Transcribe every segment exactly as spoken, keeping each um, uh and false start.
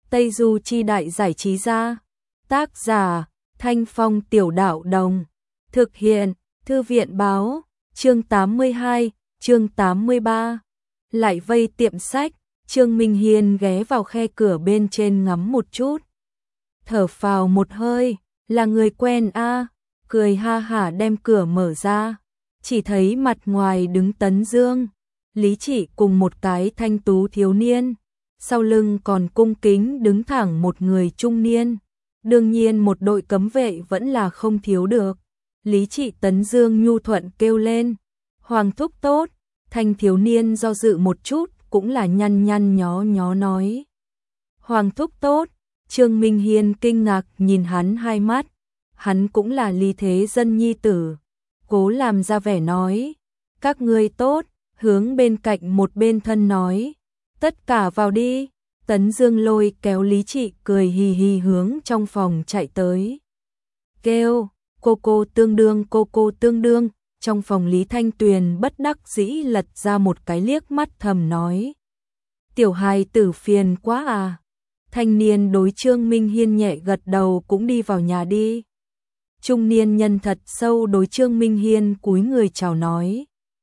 Tây Du Chi Đại Giải Trí Gia. Tác giả Thanh Phong Tiểu Đạo Đồng. Thực hiện Thư viện Báo. Chương tám mươi hai, chương tám mươi ba. Lại vây tiệm sách. Trương Minh Hiên ghé vào khe cửa bên trên ngắm một chút. Thở phào một hơi, là người quen a, à, cười ha hả đem cửa mở ra. Chỉ thấy mặt ngoài đứng Tấn Dương, Lý Chỉ cùng một cái thanh tú thiếu niên. Sau lưng còn cung kính đứng thẳng một người trung niên. Đương nhiên một đội cấm vệ vẫn là không thiếu được. Lý Chỉ Tấn Dương nhu thuận kêu lên. Hoàng thúc tốt. Thanh thiếu niên do dự một chút cũng là nhăn nhăn nhó nhó nói. Hoàng thúc tốt. Trương Minh Hiên kinh ngạc nhìn hắn hai mắt. Hắn cũng là Lý Thế Dân nhi tử. Cố làm ra vẻ nói. Các ngươi tốt. Hướng bên cạnh một bên thân nói. Tất cả vào đi. Tấn Dương lôi kéo Lý Trị cười hì hì hướng trong phòng chạy tới. Kêu, cô cô tương đương cô cô tương đương. Trong phòng Lý Thanh Tuyền bất đắc dĩ lật ra một cái liếc mắt thầm nói. Tiểu hài tử phiền quá à. Thanh niên đối Trương Minh Hiên nhẹ gật đầu cũng đi vào nhà đi. Trung niên nhân thật sâu đối Trương Minh Hiên cúi người chào nói.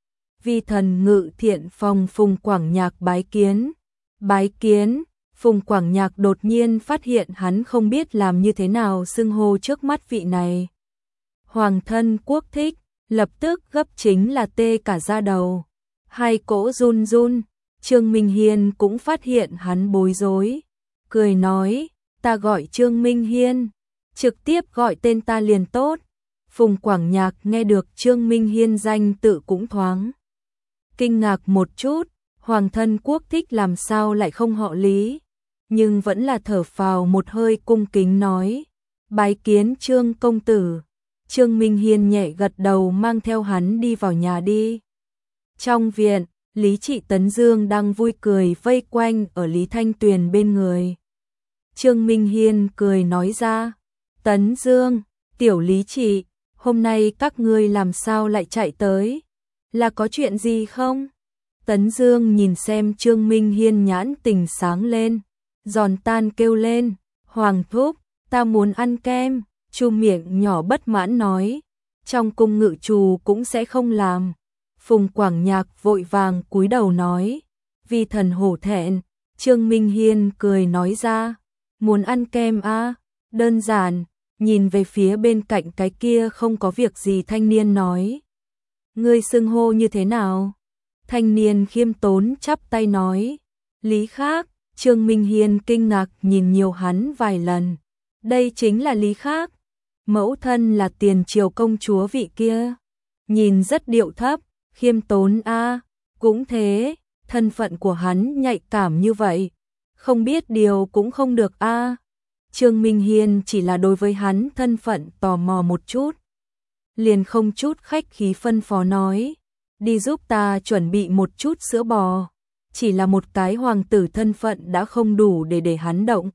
Vi thần ngự thiện phòng Phùng Quảng Nhạc bái kiến. Bái kiến, Phùng Quảng Nhạc đột nhiên phát hiện hắn không biết làm như thế nào xưng hô trước mắt vị này. Hoàng thân quốc thích, lập tức gấp chính là tê cả da đầu. Hai cỗ run run, Trương Minh Hiên cũng phát hiện hắn bối rối. Cười nói, ta gọi Trương Minh Hiên, trực tiếp gọi tên ta liền tốt. Phùng Quảng Nhạc nghe được Trương Minh Hiên danh tự cũng thoáng kinh ngạc một chút. Hoàng thân quốc thích làm sao lại không họ Lý, nhưng vẫn là thở phào một hơi cung kính nói. Bái kiến Trương công tử. Trương Minh Hiên nhẹ gật đầu mang theo hắn đi vào nhà đi. Trong viện, Lý Trị Tấn Dương đang vui cười vây quanh ở Lý Thanh Tuyền bên người. Trương Minh Hiên cười nói ra. Tấn Dương, tiểu Lý Trị, hôm nay các ngươi làm sao lại chạy tới? Là có chuyện gì không? Tấn Dương nhìn xem Trương Minh Hiên nhãn tình sáng lên, giòn tan kêu lên, Hoàng thúc, ta muốn ăn kem. Chu miệng nhỏ bất mãn nói, trong cung ngự trù cũng sẽ không làm. Phùng Quảng Nhạc vội vàng cúi đầu nói, vi thần hổ thẹn. Trương Minh Hiên cười nói ra, muốn ăn kem à, đơn giản. Nhìn về phía bên cạnh cái kia không có việc gì thanh niên nói, ngươi xưng hô như thế nào? Thanh niên khiêm tốn chắp tay nói, Lý Khác. Trương Minh Hiên kinh ngạc nhìn nhiều hắn vài lần. Đây chính là Lý Khác. Mẫu thân là tiền triều công chúa vị kia. Nhìn rất điệu thấp, khiêm tốn a, à. Cũng thế, thân phận của hắn nhạy cảm như vậy. Không biết điều cũng không được a. À. Trương Minh Hiên chỉ là đối với hắn thân phận tò mò một chút. Liền không chút khách khí phân phó nói. Đi giúp ta chuẩn bị một chút sữa bò. Chỉ là một cái hoàng tử thân phận đã không đủ để để hắn động.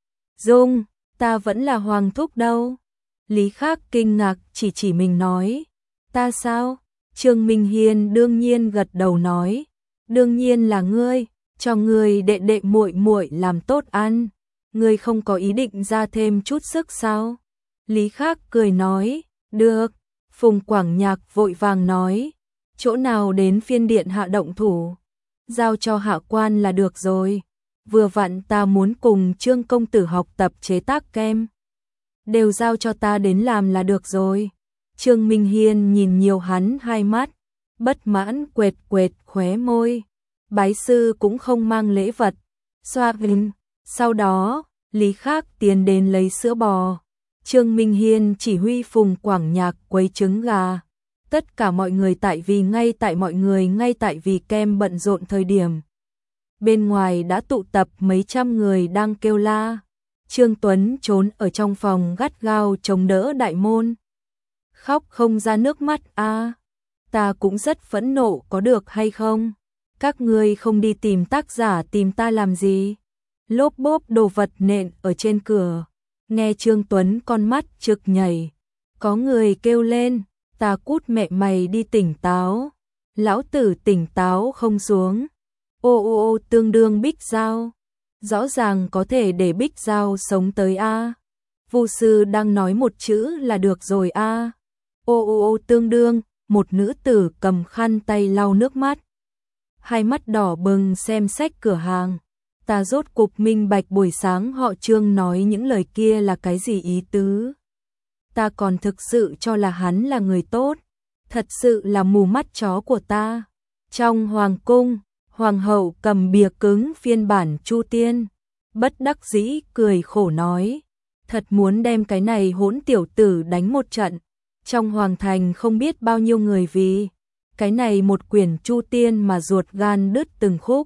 Dung, ta vẫn là hoàng thúc đâu. Lý Khác kinh ngạc chỉ chỉ mình nói. Ta sao? Trương Minh Hiên đương nhiên gật đầu nói. Đương nhiên là ngươi, cho ngươi đệ đệ muội muội làm tốt ăn. Ngươi không có ý định ra thêm chút sức sao? Lý Khác cười nói. Được. Phùng Quảng Nhạc vội vàng nói. Chỗ nào đến phiên điện hạ động thủ, giao cho hạ quan là được rồi. Vừa vặn ta muốn cùng Trương công tử học tập chế tác kem, đều giao cho ta đến làm là được rồi. Trương Minh Hiên nhìn nhiều hắn hai mắt, bất mãn quệt quệt khóe môi. Bái sư cũng không mang lễ vật. Xoa vinh. Sau đó, Lý Khác tiến đến lấy sữa bò. Trương Minh Hiên chỉ huy Phùng Quảng Nhạc quấy trứng gà. Tất cả mọi người tại vì ngay tại mọi người ngay tại vì kem bận rộn thời điểm. Bên ngoài đã tụ tập mấy trăm người đang kêu la. Trương Tuấn trốn ở trong phòng gắt gao chống đỡ đại môn. Khóc không ra nước mắt a. À, ta cũng rất phẫn nộ có được hay không? Các ngươi không đi tìm tác giả tìm ta làm gì? Lốp bốp đồ vật nện ở trên cửa. Nghe Trương Tuấn con mắt trực nhảy. Có người kêu lên. Ta cút mẹ mày đi tỉnh táo. Lão tử tỉnh táo không xuống. Ô ô ô tương đương bích giao. rõ ràng có thể để Bích Giao sống tới a. Vu sư đang nói một chữ là được rồi a. Ô ô ô tương đương, một nữ tử cầm khăn tay lau nước mắt. Hai mắt đỏ bừng xem sách cửa hàng. Ta rốt cục minh bạch buổi sáng họ Trương nói những lời kia là cái gì ý tứ. Ta còn thực sự cho là hắn là người tốt. Thật sự là mù mắt chó của ta. Trong hoàng cung, hoàng hậu cầm bìa cứng phiên bản Chu Tiên. Bất đắc dĩ cười khổ nói. Thật muốn đem cái này hỗn tiểu tử đánh một trận. Trong hoàng thành không biết bao nhiêu người vì cái này một quyển Chu Tiên mà ruột gan đứt từng khúc.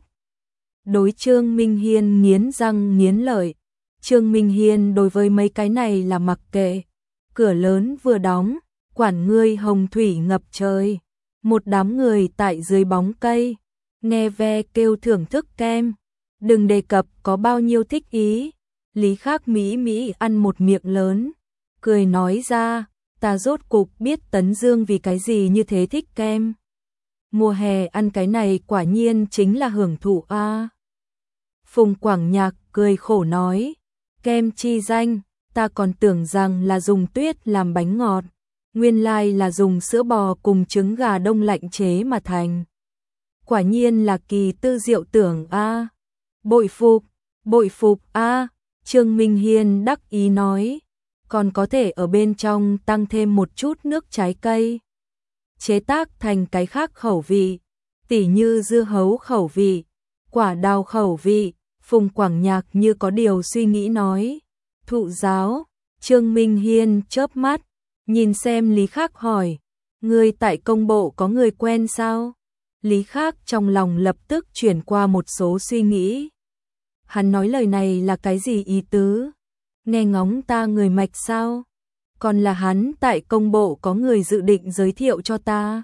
Đối Trương Minh Hiên nghiến răng nghiến lợi. Trương Minh Hiên đối với mấy cái này là mặc kệ. Cửa lớn vừa đóng, quản ngươi hồng thủy ngập trời. Một đám người tại dưới bóng cây, nghe ve kêu thưởng thức kem. Đừng đề cập có bao nhiêu thích ý. Lý Khắc Mỹ Mỹ ăn một miệng lớn, cười nói ra, ta rốt cục biết Tấn Dương vì cái gì như thế thích kem. Mùa hè ăn cái này quả nhiên chính là hưởng thụ a. Phùng Quảng Nhạc cười khổ nói, kem chi danh, ta còn tưởng rằng là dùng tuyết làm bánh ngọt, nguyên lai là dùng sữa bò cùng trứng gà đông lạnh chế mà thành. Quả nhiên là kỳ tư diệu tưởng a. Bội phục, bội phục a. Trương Minh Hiên đắc ý nói, còn có thể ở bên trong tăng thêm một chút nước trái cây, chế tác thành cái khác khẩu vị, tỉ như dưa hấu khẩu vị, quả đào khẩu vị. Phùng Quảng Nhạc như có điều suy nghĩ nói, thụ giáo. Trương Minh Hiên chớp mắt, nhìn xem Lý Khắc hỏi, ngươi tại công bộ có người quen sao? Lý Khắc trong lòng lập tức chuyển qua một số suy nghĩ. Hắn nói lời này là cái gì ý tứ? Nghe ngóng ta người mạch sao? Còn là hắn tại công bộ có người dự định giới thiệu cho ta?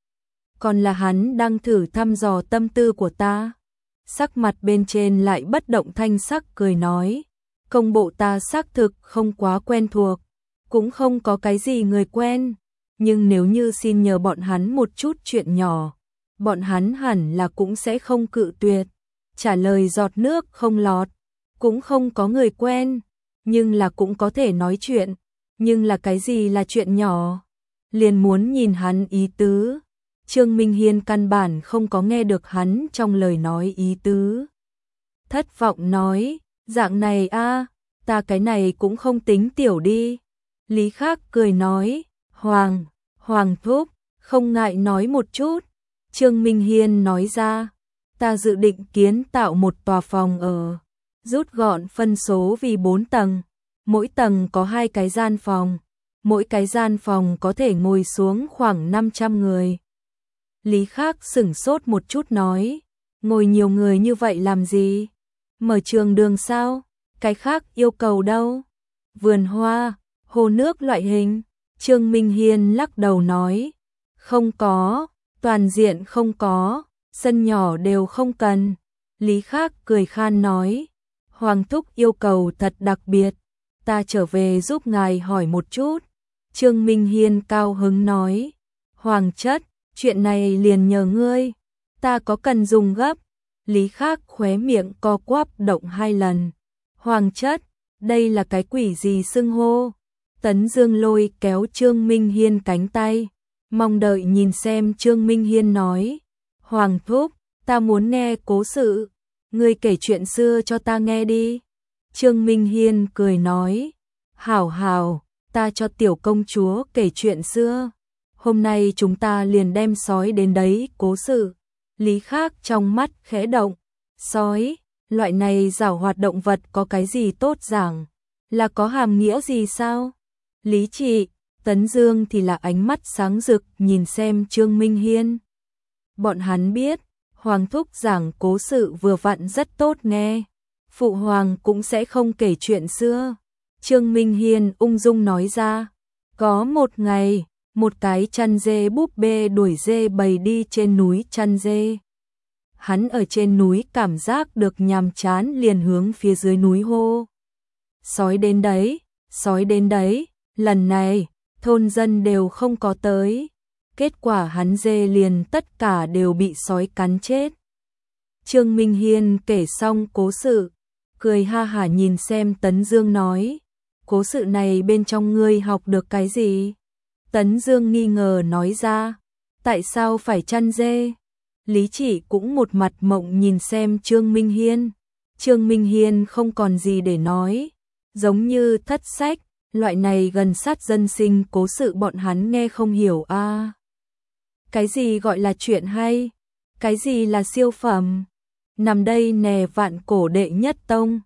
Còn là hắn đang thử thăm dò tâm tư của ta? Sắc mặt bên trên lại bất động thanh sắc cười nói, công bộ ta xác thực không quá quen thuộc, cũng không có cái gì người quen, nhưng nếu như xin nhờ bọn hắn một chút chuyện nhỏ, bọn hắn hẳn là cũng sẽ không cự tuyệt. Trả lời giọt nước không lọt, cũng không có người quen, nhưng là cũng có thể nói chuyện, nhưng là cái gì là chuyện nhỏ? Liền muốn nhìn hắn ý tứ. Trương Minh Hiên căn bản không có nghe được hắn trong lời nói ý tứ. Thất vọng nói, dạng này a, ta cái này cũng không tính tiểu đi. Lý Khắc cười nói, Hoàng, Hoàng thúc, không ngại nói một chút. Trương Minh Hiên nói ra, ta dự định kiến tạo một tòa phòng ở, rút gọn phân số vì bốn tầng, mỗi tầng có hai cái gian phòng, mỗi cái gian phòng có thể ngồi xuống khoảng năm trăm người. Lý Khắc sửng sốt một chút nói, ngồi nhiều người như vậy làm gì? Mở trường đường sao? Cái khác yêu cầu đâu? Vườn hoa, hồ nước loại hình? Trương Minh Hiên lắc đầu nói, không có, toàn diện không có, sân nhỏ đều không cần. Lý Khắc cười khan nói, Hoàng thúc yêu cầu thật đặc biệt, ta trở về giúp ngài hỏi một chút. Trương Minh Hiên cao hứng nói, Hoàng chất, chuyện này liền nhờ ngươi, ta có cần dùng gấp. Lý Khắc khóe miệng co quắp động hai lần. Hoàng chất, đây là cái quỷ gì xưng hô? Tấn Dương lôi kéo Trương Minh Hiên cánh tay, mong đợi nhìn xem. Trương Minh Hiên nói, Hoàng thúc, ta muốn nghe cố sự, ngươi kể chuyện xưa cho ta nghe đi. Trương Minh Hiên cười nói, hảo hảo, ta cho tiểu công chúa kể chuyện xưa. Hôm nay chúng ta liền đem sói đến đấy cố sự. Lý Khắc trong mắt khẽ động, sói, loại này giảo hoạt động vật có cái gì tốt giảng, là có hàm nghĩa gì sao? Lý Trị, Tấn Dương thì là ánh mắt sáng rực nhìn xem Trương Minh Hiên. Bọn hắn biết, Hoàng thúc giảng cố sự vừa vặn rất tốt nghe, Phụ Hoàng cũng sẽ không kể chuyện xưa. Trương Minh Hiên ung dung nói ra, có một ngày, một cái chăn dê búp bê đuổi dê bầy đi trên núi chăn dê. Hắn ở trên núi cảm giác được nhàm chán liền hướng phía dưới núi hô, sói đến đấy, sói đến đấy. Lần này, thôn dân đều không có tới. Kết quả hắn dê liền tất cả đều bị sói cắn chết. Trương Minh Hiên kể xong cố sự, cười ha hả nhìn xem Tấn Dương nói, cố sự này bên trong ngươi học được cái gì? Tấn Dương nghi ngờ nói ra, tại sao phải chăn dê? Lý Chỉ cũng một mặt mộng nhìn xem Trương Minh Hiên. Trương Minh Hiên không còn gì để nói, giống như thất sách, loại này gần sát dân sinh cố sự bọn hắn nghe không hiểu a. À, cái gì gọi là chuyện hay? Cái gì là siêu phẩm? Nằm đây nè vạn cổ đệ nhất tông,